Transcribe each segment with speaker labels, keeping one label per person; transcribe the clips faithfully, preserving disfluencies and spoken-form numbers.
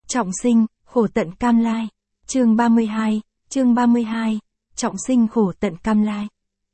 Speaker 1: Trọng sinh, khổ tận cam lai. Chương ba mươi hai, chương ba mươi hai, trọng sinh khổ tận cam lai.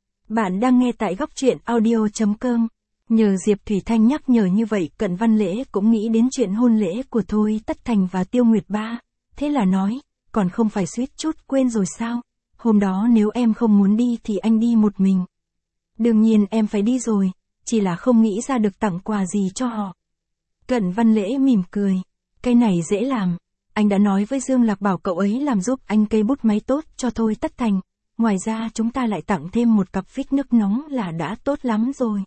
Speaker 1: Bạn đang nghe tại góc truyện audio chấm com. Nhờ Diệp Thủy Thanh nhắc nhở như vậy, Cận Văn Lễ cũng nghĩ đến chuyện hôn lễ của Thôi Tất Thành và Tiêu Nguyệt Ba. Thế là nói, còn không phải suýt chút quên rồi sao? Hôm đó nếu em không muốn đi thì anh đi một mình. Đương nhiên em phải đi rồi, chỉ là không nghĩ ra được tặng quà gì cho họ. Cận Văn Lễ mỉm cười. Cái này dễ làm. Anh đã nói với Dương Lạc bảo cậu ấy làm giúp anh cây bút máy tốt cho Thôi Tất Thành. Ngoài ra chúng ta lại tặng thêm một cặp phích nước nóng là đã tốt lắm rồi.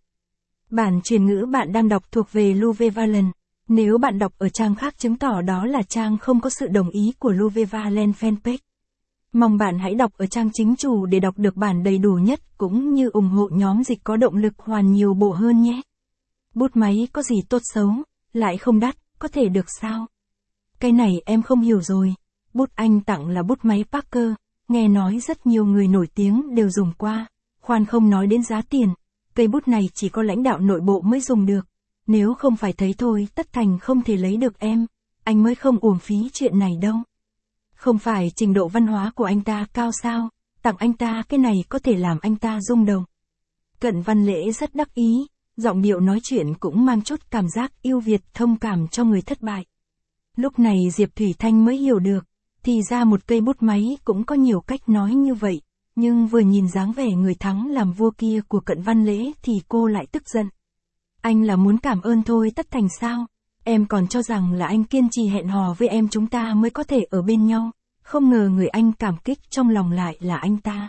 Speaker 1: Bản truyền ngữ bạn đang đọc thuộc về Louve Valen. Nếu bạn đọc ở trang khác chứng tỏ đó là trang không có sự đồng ý của Louve Valen fanpage. Mong bạn hãy đọc ở trang chính chủ để đọc được bản đầy đủ nhất cũng như ủng hộ nhóm dịch có động lực hoàn nhiều bộ hơn nhé. Bút máy có gì tốt xấu, lại không đắt, có thể được sao? Cái này em không hiểu rồi. Bút anh tặng là bút máy Parker, nghe nói rất nhiều người nổi tiếng đều dùng qua. Khoan không nói đến giá tiền, cây bút này chỉ có lãnh đạo nội bộ mới dùng được. Nếu không phải thấy Thôi Tất Thành không thể lấy được em, anh mới không uổng phí chuyện này đâu. Không phải trình độ văn hóa của anh ta cao sao, tặng anh ta cái này có thể làm anh ta rung động. Cận Văn Lễ rất đắc ý, giọng điệu nói chuyện cũng mang chút cảm giác yêu Việt thông cảm cho người thất bại. Lúc này Diệp Thủy Thanh mới hiểu được, thì ra một cây bút máy cũng có nhiều cách nói như vậy, nhưng vừa nhìn dáng vẻ người thắng làm vua kia của Cận Văn Lễ thì cô lại tức giận. Anh là muốn cảm ơn Thôi Tất Thành sao? Em còn cho rằng là anh kiên trì hẹn hò với em chúng ta mới có thể ở bên nhau, không ngờ người anh cảm kích trong lòng lại là anh ta.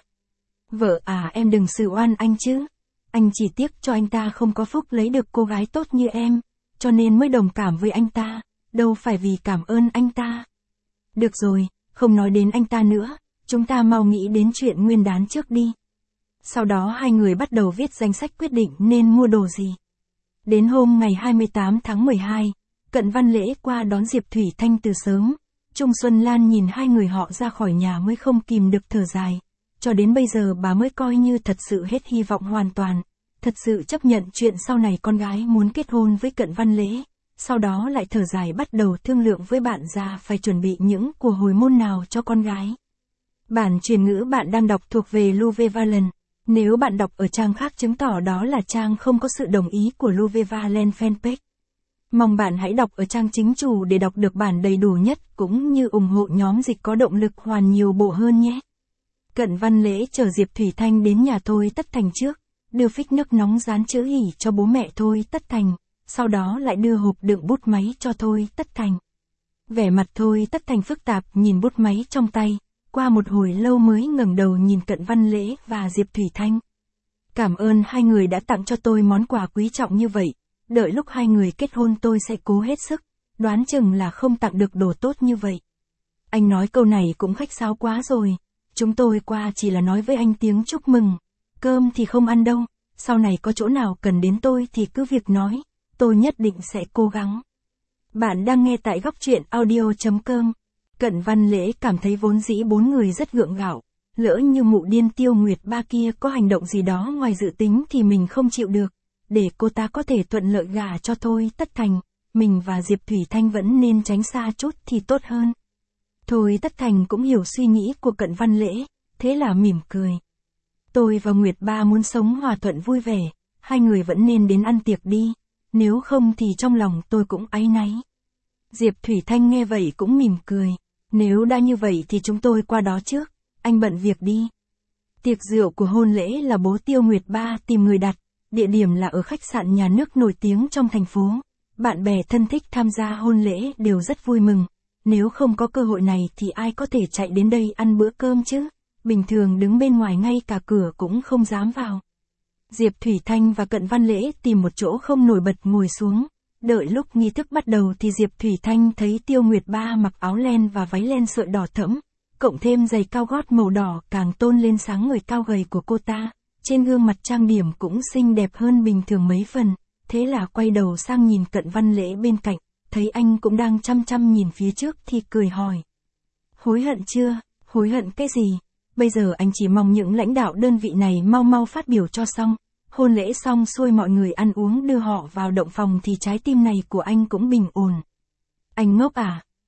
Speaker 1: Vợ à, em đừng xử oan anh chứ. Anh chỉ tiếc cho anh ta không có phúc lấy được cô gái tốt như em, cho nên mới đồng cảm với anh ta, đâu phải vì cảm ơn anh ta. Được rồi, không nói đến anh ta nữa, chúng ta mau nghĩ đến chuyện nguyên đán trước đi. Sau đó hai người bắt đầu viết danh sách quyết định nên mua đồ gì. Đến hôm ngày hai mươi tám tháng mười hai, Cận Văn Lễ qua đón Diệp Thủy Thanh từ sớm. Trung Xuân Lan nhìn hai người họ ra khỏi nhà mới không kìm được thở dài. Cho đến bây giờ bà mới coi như thật sự hết hy vọng hoàn toàn. Thật sự chấp nhận chuyện sau này con gái muốn kết hôn với Cận Văn Lễ. Sau đó lại thở dài bắt đầu thương lượng với bạn già phải chuẩn bị những của hồi môn nào cho con gái. Bản truyền ngữ bạn đang đọc thuộc về Louve Valen. Nếu bạn đọc ở trang khác chứng tỏ đó là trang không có sự đồng ý của Louve Valen fanpage. Mong bạn hãy đọc ở trang chính chủ để đọc được bản đầy đủ nhất cũng như ủng hộ nhóm dịch có động lực hoàn nhiều bộ hơn nhé. Cận Văn Lễ chờ Diệp Thủy Thanh đến nhà Thôi Tất Thành trước, đưa phích nước nóng dán chữ hỉ cho bố mẹ Thôi Tất Thành, sau đó lại đưa hộp đựng bút máy cho Thôi Tất Thành. Vẻ mặt Thôi Tất Thành phức tạp nhìn bút máy trong tay, qua một hồi lâu mới ngẩng đầu nhìn Cận Văn Lễ và Diệp Thủy Thanh. Cảm ơn hai người đã tặng cho tôi món quà quý trọng như vậy. Đợi lúc hai người kết hôn tôi sẽ cố hết sức, đoán chừng là không tặng được đồ tốt như vậy. Anh nói câu này cũng khách sáo quá rồi, chúng tôi qua chỉ là nói với anh tiếng chúc mừng, cơm thì không ăn đâu, sau này có chỗ nào cần đến tôi thì cứ việc nói, tôi nhất định sẽ cố gắng. Bạn đang nghe tại góc truyện audio chấm com. Cận Văn Lễ cảm thấy vốn dĩ bốn người rất gượng gạo, lỡ như mụ điên Tiêu Nguyệt Ba kia có hành động gì đó ngoài dự tính thì mình không chịu được. Để cô ta có thể thuận lợi gả cho Thôi Tất Thành, mình và Diệp Thủy Thanh vẫn nên tránh xa chút thì tốt hơn. Thôi Tất Thành cũng hiểu suy nghĩ của Cận Văn Lễ, thế là mỉm cười. Tôi và Nguyệt Ba muốn sống hòa thuận vui vẻ, hai người vẫn nên đến ăn tiệc đi, nếu không thì trong lòng tôi cũng áy náy. Diệp Thủy Thanh nghe vậy cũng mỉm cười, nếu đã như vậy thì chúng tôi qua đó trước, anh bận việc đi. Tiệc rượu của hôn lễ là bố Tiêu Nguyệt Ba tìm người đặt. Địa điểm là ở khách sạn nhà nước nổi tiếng trong thành phố. Bạn bè thân thích tham gia hôn lễ đều rất vui mừng. Nếu không có cơ hội này thì ai có thể chạy đến đây ăn bữa cơm chứ? Bình thường đứng bên ngoài ngay cả cửa cũng không dám vào. Diệp Thủy Thanh và Cận Văn Lễ tìm một chỗ không nổi bật ngồi xuống. Đợi lúc nghi thức bắt đầu thì Diệp Thủy Thanh thấy Tiêu Nguyệt Ba mặc áo len và váy len sợi đỏ thẫm, cộng thêm giày cao gót màu đỏ càng tôn lên sáng người cao gầy của cô ta. Trên gương mặt trang điểm cũng xinh đẹp hơn bình thường mấy phần, thế là quay đầu sang nhìn Cận Văn Lễ bên cạnh, thấy anh cũng đang chăm chăm nhìn phía trước thì cười hỏi. Hối hận chưa? Hối hận cái gì? Bây giờ anh chỉ mong những lãnh đạo đơn vị này mau mau phát biểu cho xong. Hôn lễ xong xuôi mọi người ăn uống đưa họ vào động phòng thì trái tim này của anh cũng bình ổn. Anh ngốc à?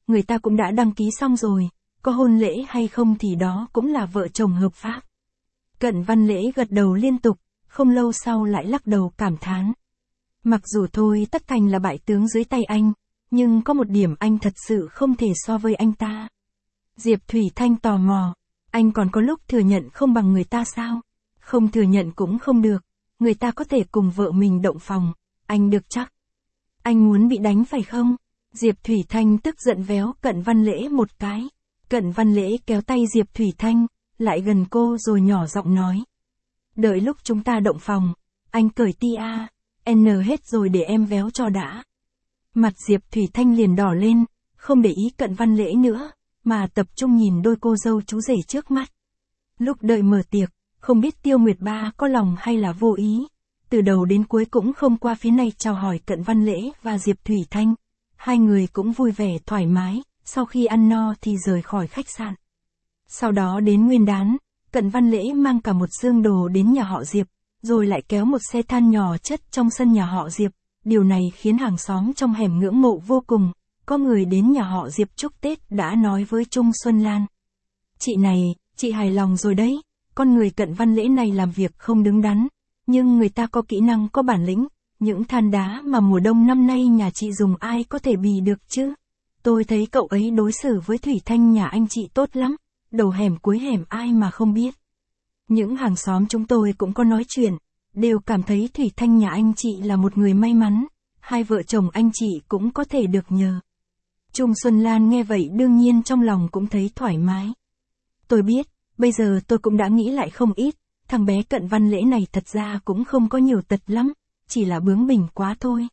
Speaker 1: người ta cũng đã đăng ký xong rồi, có hôn lễ hay không thì đó cũng là vợ chồng hợp pháp. Cận Văn Lễ gật đầu liên tục, không lâu sau lại lắc đầu cảm thán. Mặc dù thôi Tất Thành là bại tướng dưới tay anh, nhưng có một điểm anh thật sự không thể so với anh ta. Diệp Thủy Thanh tò mò, anh còn có lúc thừa nhận không bằng người ta sao? Không thừa nhận cũng không được, người ta có thể cùng vợ mình động phòng, anh được chắc. Anh muốn bị đánh phải không? Diệp Thủy Thanh tức giận véo Cận Văn Lễ một cái. Cận Văn Lễ kéo tay Diệp Thủy Thanh, lại gần cô rồi nhỏ giọng nói. Đợi lúc chúng ta động phòng, anh cởi ti a, n hết rồi để em véo cho đã. Mặt Diệp Thủy Thanh liền đỏ lên, không để ý Cận Văn Lễ nữa, mà tập trung nhìn đôi cô dâu chú rể trước mắt. Lúc đợi mở tiệc, không biết Tiêu Nguyệt Ba có lòng hay là vô ý, từ đầu đến cuối cũng không qua phía này chào hỏi Cận Văn Lễ và Diệp Thủy Thanh. Hai người cũng vui vẻ thoải mái, sau khi ăn no thì rời khỏi khách sạn. Sau đó đến Nguyên Đán, Cận Văn Lễ mang cả một xương đồ đến nhà họ Diệp, rồi lại kéo một xe than nhỏ chất trong sân nhà họ Diệp. Điều này khiến hàng xóm trong hẻm ngưỡng mộ vô cùng, có người đến nhà họ Diệp chúc Tết đã nói với Trung Xuân Lan. Chị này, chị hài lòng rồi đấy, con người Cận Văn Lễ này làm việc không đứng đắn, nhưng người ta có kỹ năng có bản lĩnh, những than đá mà mùa đông năm nay nhà chị dùng ai có thể bì được chứ. Tôi thấy cậu ấy đối xử với Thủy Thanh nhà anh chị tốt lắm, đầu hẻm cuối hẻm ai mà không biết. Những hàng xóm chúng tôi cũng có nói chuyện, đều cảm thấy Thủy Thanh nhà anh chị là một người may mắn, hai vợ chồng anh chị cũng có thể được nhờ. Trung Xuân Lan nghe vậy đương nhiên trong lòng cũng thấy thoải mái. Tôi biết, bây giờ tôi cũng đã nghĩ lại không ít, thằng bé Cận Văn Lễ này thật ra cũng không có nhiều tật lắm, chỉ là bướng bỉnh quá thôi.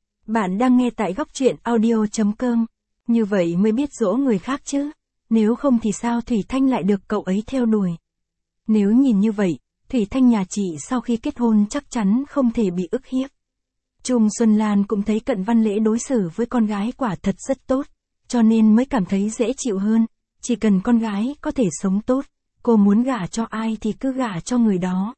Speaker 1: Bạn đang nghe tại góc truyện audio chấm com, như vậy mới biết dỗ người khác chứ, nếu không thì sao Thủy Thanh lại được cậu ấy theo đuổi. Nếu nhìn như vậy, Thủy Thanh nhà chị sau khi kết hôn chắc chắn không thể bị ức hiếp. Trung Xuân Lan cũng thấy Cận Văn Lễ đối xử với con gái quả thật rất tốt, cho nên mới cảm thấy dễ chịu hơn, chỉ cần con gái có thể sống tốt, cô muốn gả cho ai thì cứ gả cho người đó.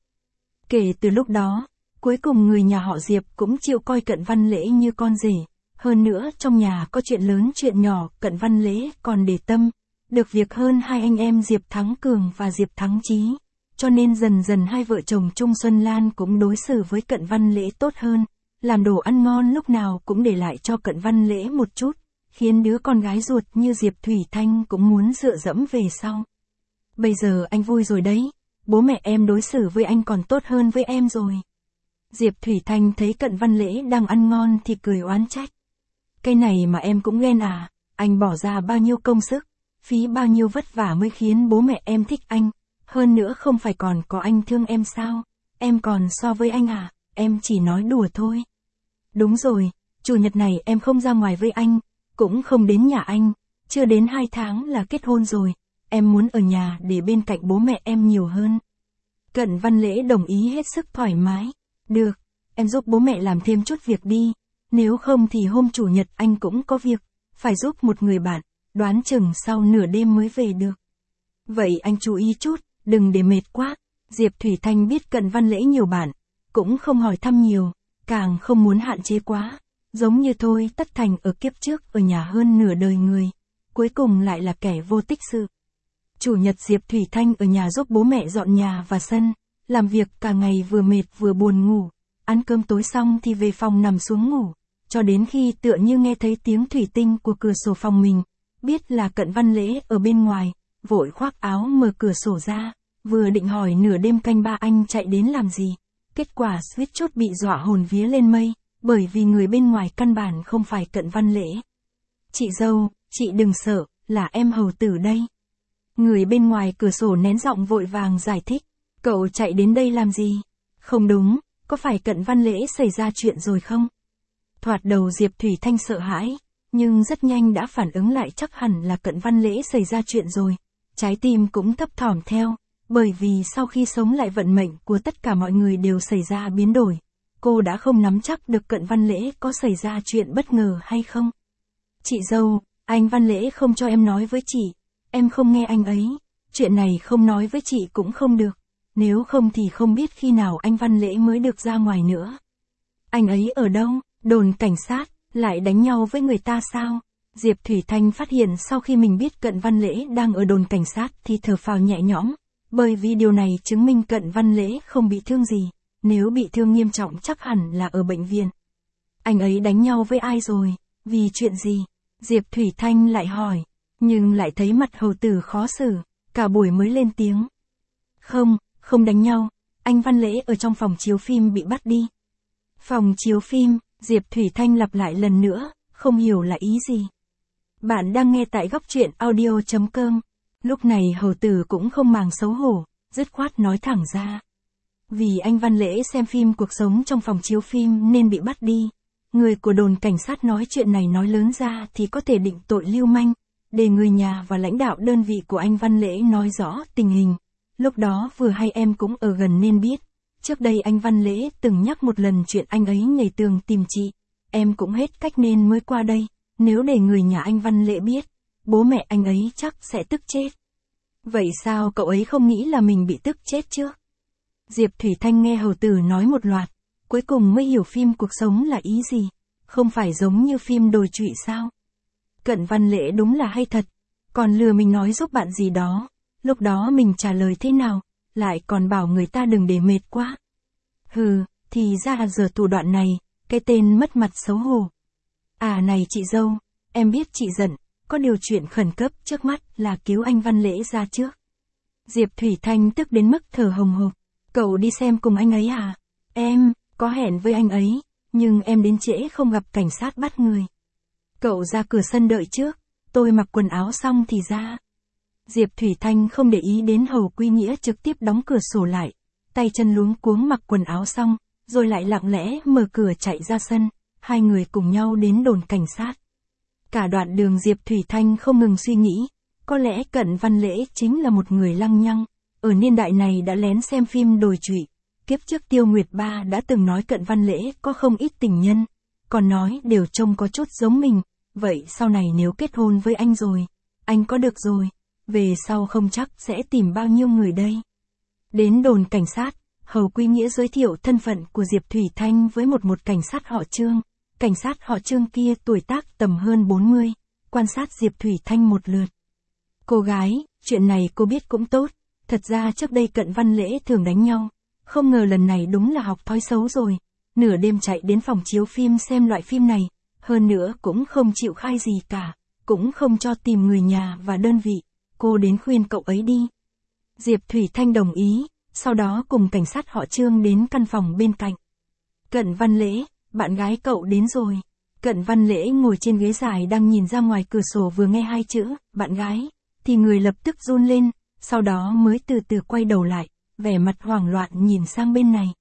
Speaker 1: Kể từ lúc đó, cuối cùng người nhà họ Diệp cũng chịu coi Cận Văn Lễ như con rể, hơn nữa trong nhà có chuyện lớn chuyện nhỏ Cận Văn Lễ còn để tâm, được việc hơn hai anh em Diệp Thắng Cường và Diệp Thắng Chí, cho nên dần dần hai vợ chồng Trung Xuân Lan cũng đối xử với Cận Văn Lễ tốt hơn, làm đồ ăn ngon lúc nào cũng để lại cho Cận Văn Lễ một chút, khiến đứa con gái ruột như Diệp Thủy Thanh cũng muốn dựa dẫm về sau. Bây giờ anh vui rồi đấy, bố mẹ em đối xử với anh còn tốt hơn với em rồi. Diệp Thủy Thanh thấy Cận Văn Lễ đang ăn ngon thì cười oán trách. Cái này mà em cũng ghen à, anh bỏ ra bao nhiêu công sức, phí bao nhiêu vất vả mới khiến bố mẹ em thích anh, hơn nữa không phải còn có anh thương em sao, em còn so với anh à, em chỉ nói đùa thôi. Đúng rồi, chủ nhật này em không ra ngoài với anh, cũng không đến nhà anh, chưa đến hai tháng là kết hôn rồi, em muốn ở nhà để bên cạnh bố mẹ em nhiều hơn. Cận Văn Lễ đồng ý hết sức thoải mái. Được, em giúp bố mẹ làm thêm chút việc đi, nếu không thì hôm chủ nhật anh cũng có việc, phải giúp một người bạn, đoán chừng sau nửa đêm mới về được. Vậy anh chú ý chút, đừng để mệt quá. Diệp Thủy Thanh biết Cận Văn Lễ nhiều bạn, cũng không hỏi thăm nhiều, càng không muốn hạn chế quá, giống như thôi Tất Thành ở kiếp trước ở nhà hơn nửa đời người, cuối cùng lại là kẻ vô tích sự. Chủ nhật Diệp Thủy Thanh ở nhà giúp bố mẹ dọn nhà và sân, làm việc cả ngày vừa mệt vừa buồn ngủ, ăn cơm tối xong thì về phòng nằm xuống ngủ, cho đến khi tựa như nghe thấy tiếng thủy tinh của cửa sổ phòng mình, biết là Cận Văn Lễ ở bên ngoài, vội khoác áo mở cửa sổ ra, vừa định hỏi nửa đêm canh ba anh chạy đến làm gì, kết quả suýt chút bị dọa hồn vía lên mây, bởi vì người bên ngoài căn bản không phải Cận Văn Lễ. Chị dâu, chị đừng sợ, là em hầu tử đây. Người bên ngoài cửa sổ nén giọng vội vàng giải thích. Cậu chạy đến đây làm gì? Không đúng, có phải Cận Văn Lễ xảy ra chuyện rồi không? Thoạt đầu Diệp Thủy Thanh sợ hãi, nhưng rất nhanh đã phản ứng lại chắc hẳn là Cận Văn Lễ xảy ra chuyện rồi. Trái tim cũng thấp thỏm theo, bởi vì sau khi sống lại vận mệnh của tất cả mọi người đều xảy ra biến đổi. Cô đã không nắm chắc được Cận Văn Lễ có xảy ra chuyện bất ngờ hay không. Chị dâu, anh Văn Lễ không cho em nói với chị, em không nghe anh ấy, chuyện này không nói với chị cũng không được. Nếu không thì không biết khi nào anh Văn Lễ mới được ra ngoài nữa. Anh ấy ở đâu? Đồn cảnh sát, lại đánh nhau với người ta sao? Diệp Thủy Thanh phát hiện sau khi mình biết Cận Văn Lễ đang ở đồn cảnh sát thì thở phào nhẹ nhõm, bởi vì điều này chứng minh Cận Văn Lễ không bị thương gì, nếu bị thương nghiêm trọng chắc hẳn là ở bệnh viện. Anh ấy đánh nhau với ai rồi, vì chuyện gì? Diệp Thủy Thanh lại hỏi, nhưng lại thấy mặt hầu tử khó xử, cả buổi mới lên tiếng. Không, không đánh nhau, anh Văn Lễ ở trong phòng chiếu phim bị bắt đi. Phòng chiếu phim, Diệp Thủy Thanh lặp lại lần nữa, không hiểu là ý gì. Bạn đang nghe tại góc truyện audio chấm com. Lúc này hầu tử cũng không màng xấu hổ, dứt khoát nói thẳng ra. Vì anh Văn Lễ xem phim cuộc sống trong phòng chiếu phim nên bị bắt đi. Người của đồn cảnh sát nói chuyện này nói lớn ra thì có thể định tội lưu manh, để người nhà và lãnh đạo đơn vị của anh Văn Lễ nói rõ tình hình. Lúc đó vừa hay em cũng ở gần nên biết. Trước đây anh Văn Lễ từng nhắc một lần chuyện anh ấy nhảy tường tìm chị. Em cũng hết cách nên mới qua đây. Nếu để người nhà anh Văn Lễ biết, bố mẹ anh ấy chắc sẽ tức chết. Vậy sao cậu ấy không nghĩ là mình bị tức chết chứ? Diệp Thủy Thanh nghe hầu tử nói một loạt, cuối cùng mới hiểu phim cuộc sống là ý gì. Không phải giống như phim đồi trụy sao? Cận Văn Lễ đúng là hay thật, còn lừa mình nói giúp bạn gì đó. Lúc đó mình trả lời thế nào, lại còn bảo người ta đừng để mệt quá. Hừ, thì ra giờ thủ đoạn này, cái tên mất mặt xấu hổ. À này chị dâu, em biết chị giận, có điều chuyện khẩn cấp trước mắt là cứu anh Văn Lễ ra trước. Diệp Thủy Thanh tức đến mức thở hồng hộc. Cậu đi xem cùng anh ấy à? Em, có hẹn với anh ấy, nhưng em đến trễ không gặp cảnh sát bắt người. Cậu ra cửa sân đợi trước, tôi mặc quần áo xong thì ra. Diệp Thủy Thanh không để ý đến Hầu Quy Nghĩa trực tiếp đóng cửa sổ lại, tay chân luống cuống mặc quần áo xong, rồi lại lặng lẽ mở cửa chạy ra sân, hai người cùng nhau đến đồn cảnh sát. Cả đoạn đường Diệp Thủy Thanh không ngừng suy nghĩ, có lẽ Cận Văn Lễ chính là một người lăng nhăng, ở niên đại này đã lén xem phim đồi trụy. Kiếp trước Tiêu Nguyệt Ba đã từng nói Cận Văn Lễ có không ít tình nhân, còn nói đều trông có chút giống mình, vậy sau này nếu kết hôn với anh rồi, anh có được rồi, về sau không chắc sẽ tìm bao nhiêu người đây. Đến đồn cảnh sát, Hầu Quy Nghĩa giới thiệu thân phận của Diệp Thủy Thanh với một một cảnh sát họ Trương. Cảnh sát họ Trương kia tuổi tác tầm hơn bốn mươi, quan sát Diệp Thủy Thanh một lượt. Cô gái, chuyện này cô biết cũng tốt, thật ra trước đây Cận Văn Lễ thường đánh nhau, không ngờ lần này đúng là học thói xấu rồi, nửa đêm chạy đến phòng chiếu phim xem loại phim này, hơn nữa cũng không chịu khai gì cả, cũng không cho tìm người nhà và đơn vị, cô đến khuyên cậu ấy đi. Diệp Thủy Thanh đồng ý, sau đó cùng cảnh sát họ Trương đến căn phòng bên cạnh. Cận Văn Lễ, bạn gái cậu đến rồi. Cận Văn Lễ ngồi trên ghế dài đang nhìn ra ngoài cửa sổ vừa nghe hai chữ, bạn gái, thì người lập tức run lên, sau đó mới từ từ quay đầu lại, vẻ mặt hoảng loạn nhìn sang bên này.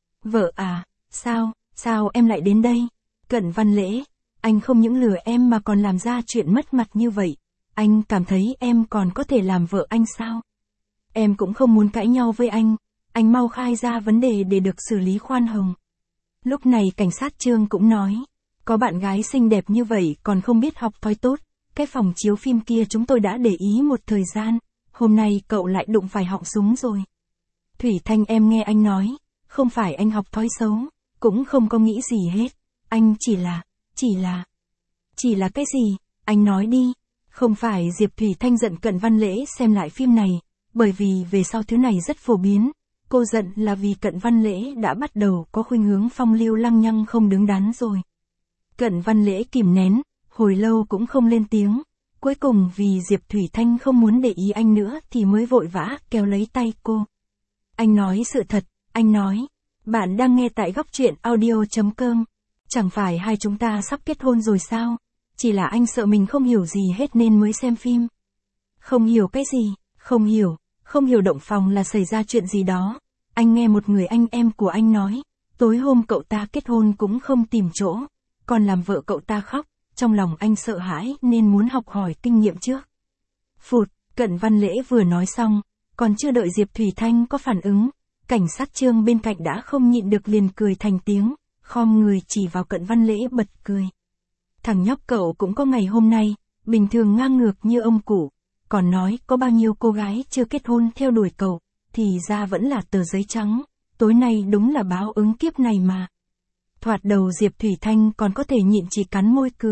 Speaker 1: Vợ à, sao, sao em lại đến đây? Cận Văn Lễ, anh không những lừa em mà còn làm ra chuyện mất mặt như vậy, anh cảm thấy em còn có thể làm vợ anh sao? Em cũng không muốn cãi nhau với anh, anh mau khai ra vấn đề để được xử lý khoan hồng. Lúc này cảnh sát Trương cũng nói, có bạn gái xinh đẹp như vậy còn không biết học thói tốt, cái phòng chiếu phim kia chúng tôi đã để ý một thời gian, hôm nay cậu lại đụng phải họng súng rồi. Thủy Thanh em nghe anh nói, không phải anh học thói xấu, cũng không có nghĩ gì hết, anh chỉ là, chỉ là, chỉ là cái gì, anh nói đi. Không phải Diệp Thủy Thanh giận Cận Văn Lễ xem lại phim này, bởi vì về sau thứ này rất phổ biến. Cô giận là vì Cận Văn Lễ đã bắt đầu có khuynh hướng phong lưu lăng nhăng không đứng đắn rồi. Cận Văn Lễ kìm nén, hồi lâu cũng không lên tiếng. Cuối cùng vì Diệp Thủy Thanh không muốn để ý anh nữa thì mới vội vã kéo lấy tay cô. Anh nói sự thật, anh nói. Bạn đang nghe tại góc truyện audio chấm com. Chẳng phải hai chúng ta sắp kết hôn rồi sao? Chỉ là anh sợ mình không hiểu gì hết nên mới xem phim. Không hiểu cái gì, không hiểu, không hiểu động phòng là xảy ra chuyện gì đó. Anh nghe một người anh em của anh nói, tối hôm cậu ta kết hôn cũng không tìm chỗ, còn làm vợ cậu ta khóc, trong lòng anh sợ hãi nên muốn học hỏi kinh nghiệm trước. Phụt, Cận Văn Lễ vừa nói xong, còn chưa đợi Diệp Thủy Thanh có phản ứng, cảnh sát Trương bên cạnh đã không nhịn được liền cười thành tiếng, khom người chỉ vào Cận Văn Lễ bật cười. Thằng nhóc cậu cũng có ngày hôm nay, bình thường ngang ngược như ông cụ, còn nói có bao nhiêu cô gái chưa kết hôn theo đuổi cậu, thì ra vẫn là tờ giấy trắng, tối nay đúng là báo ứng kiếp này mà. Thoạt đầu Diệp Thủy Thanh còn có thể nhịn chỉ cắn môi cười,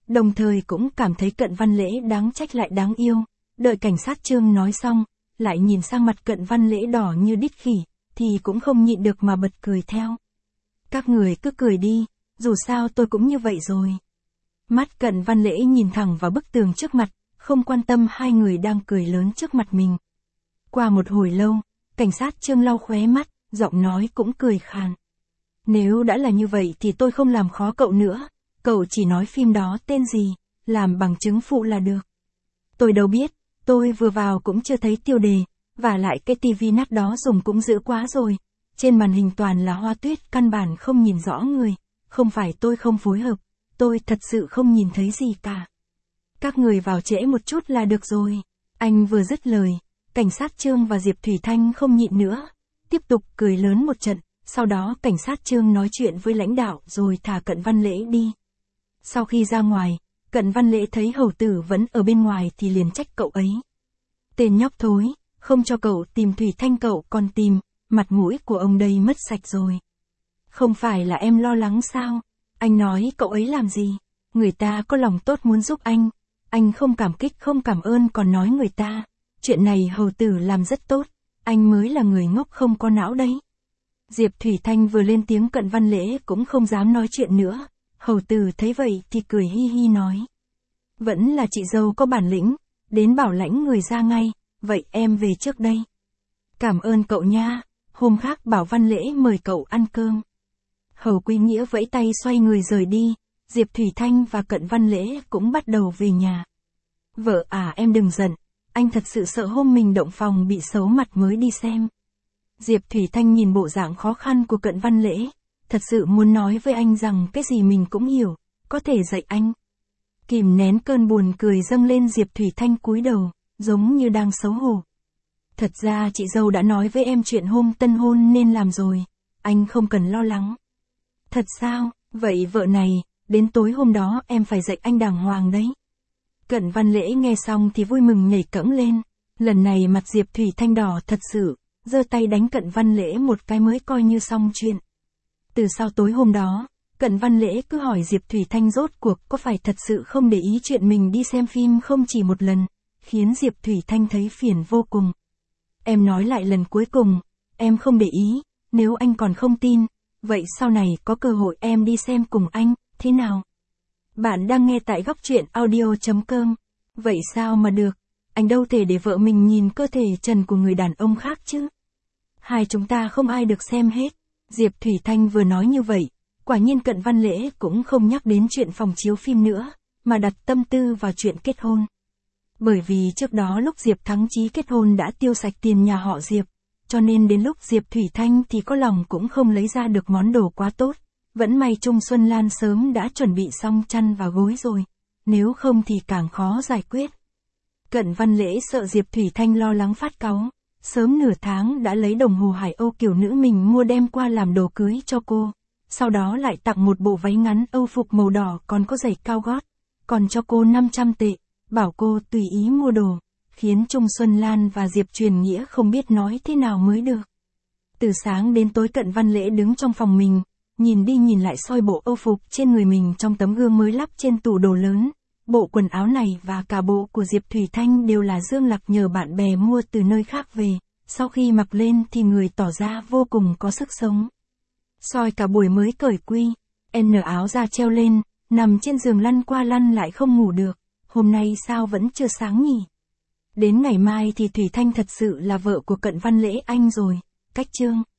Speaker 1: đồng thời cũng cảm thấy Cận Văn Lễ đáng trách lại đáng yêu. Đợi cảnh sát Trương nói xong, lại nhìn sang mặt Cận Văn Lễ đỏ như đít khỉ, thì cũng không nhịn được mà bật cười theo. Các người cứ cười đi, dù sao tôi cũng như vậy rồi. Mắt Cận Văn Lễ nhìn thẳng vào bức tường trước mặt, không quan tâm hai người đang cười lớn trước mặt mình. Qua một hồi lâu, cảnh sát Trương lau khóe mắt, giọng nói cũng cười khàn. Nếu đã là như vậy thì tôi không làm khó cậu nữa, cậu chỉ nói phim đó tên gì, làm bằng chứng phụ là được. Tôi đâu biết, tôi vừa vào cũng chưa thấy tiêu đề, và lại cái tivi nát đó dùng cũng dữ quá rồi. Trên màn hình toàn là hoa tuyết, căn bản không nhìn rõ người, không phải tôi không phối hợp, tôi thật sự không nhìn thấy gì cả. Các người vào trễ một chút là được rồi. Anh vừa dứt lời, cảnh sát Trương và Diệp Thủy Thanh không nhịn nữa, tiếp tục cười lớn một trận, sau đó cảnh sát Trương nói chuyện với lãnh đạo rồi thả Cận Văn Lễ đi. Sau khi ra ngoài, Cận Văn Lễ thấy hầu tử vẫn ở bên ngoài thì liền trách cậu ấy. Tên nhóc thối, không cho cậu tìm Thủy Thanh cậu còn tìm, mặt mũi của ông đây mất sạch rồi. Không phải là em lo lắng sao? Anh nói cậu ấy làm gì? Người ta có lòng tốt muốn giúp anh, anh không cảm kích không cảm ơn còn nói người ta. Chuyện này hầu tử làm rất tốt, anh mới là người ngốc không có não đấy. Diệp Thủy Thanh vừa lên tiếng Cận Văn Lễ cũng không dám nói chuyện nữa. Hầu tử thấy vậy thì cười hi hi nói. Vẫn là chị dâu có bản lĩnh, đến bảo lãnh người ra ngay, vậy em về trước đây. Cảm ơn cậu nha, hôm khác bảo Văn Lễ mời cậu ăn cơm. Hầu Quý Nghĩa vẫy tay xoay người rời đi, Diệp Thủy Thanh và Cận Văn Lễ cũng bắt đầu về nhà. Vợ à em đừng giận, anh thật sự sợ hôm mình động phòng bị xấu mặt mới đi xem. Diệp Thủy Thanh nhìn bộ dạng khó khăn của Cận Văn Lễ, thật sự muốn nói với anh rằng cái gì mình cũng hiểu, có thể dạy anh. Kìm nén cơn buồn cười dâng lên, Diệp Thủy Thanh cúi đầu, giống như đang xấu hổ. Thật ra chị dâu đã nói với em chuyện hôm tân hôn nên làm rồi, anh không cần lo lắng. Thật sao, vậy vợ này, đến tối hôm đó em phải dạy anh đàng hoàng đấy. Cận Văn Lễ nghe xong thì vui mừng nhảy cẫng lên, lần này mặt Diệp Thủy Thanh đỏ thật sự, giơ tay đánh Cận Văn Lễ một cái mới coi như xong chuyện. Từ sau tối hôm đó, Cận Văn Lễ cứ hỏi Diệp Thủy Thanh rốt cuộc có phải thật sự không để ý chuyện mình đi xem phim không chỉ một lần, khiến Diệp Thủy Thanh thấy phiền vô cùng. Em nói lại lần cuối cùng, em không để ý, nếu anh còn không tin, vậy sau này có cơ hội em đi xem cùng anh, thế nào? Bạn đang nghe tại góc truyện audio chấm com. Vậy sao mà được, anh đâu thể để vợ mình nhìn cơ thể trần của người đàn ông khác chứ. Hai chúng ta không ai được xem hết. Diệp Thủy Thanh vừa nói như vậy, quả nhiên Cận Văn Lễ cũng không nhắc đến chuyện phòng chiếu phim nữa, mà đặt tâm tư vào chuyện kết hôn. Bởi vì trước đó lúc Diệp Thắng Chí kết hôn đã tiêu sạch tiền nhà họ Diệp, cho nên đến lúc Diệp Thủy Thanh thì có lòng cũng không lấy ra được món đồ quá tốt. Vẫn may Trung Xuân Lan sớm đã chuẩn bị xong chăn và gối rồi, nếu không thì càng khó giải quyết. Cận Văn Lễ sợ Diệp Thủy Thanh lo lắng phát cáu, sớm nửa tháng đã lấy đồng hồ Hải Âu kiểu nữ mình mua đem qua làm đồ cưới cho cô, sau đó lại tặng một bộ váy ngắn Âu phục màu đỏ còn có giày cao gót, còn cho cô năm trăm tệ, bảo cô tùy ý mua đồ, khiến Trung Xuân Lan và Diệp Truyền Nghĩa không biết nói thế nào mới được. Từ sáng đến tối Cận Văn Lễ đứng trong phòng mình, nhìn đi nhìn lại soi bộ Âu phục trên người mình trong tấm gương mới lắp trên tủ đồ lớn. Bộ quần áo này và cả bộ của Diệp Thủy Thanh đều là Dương Lạc nhờ bạn bè mua từ nơi khác về, sau khi mặc lên thì người tỏ ra vô cùng có sức sống. Soi cả buổi mới cởi quy, N áo ra treo lên, nằm trên giường lăn qua lăn lại không ngủ được, hôm nay sao vẫn chưa sáng nhỉ? Đến ngày mai thì Thủy Thanh thật sự là vợ của Cận Văn Lễ anh rồi, cách chương.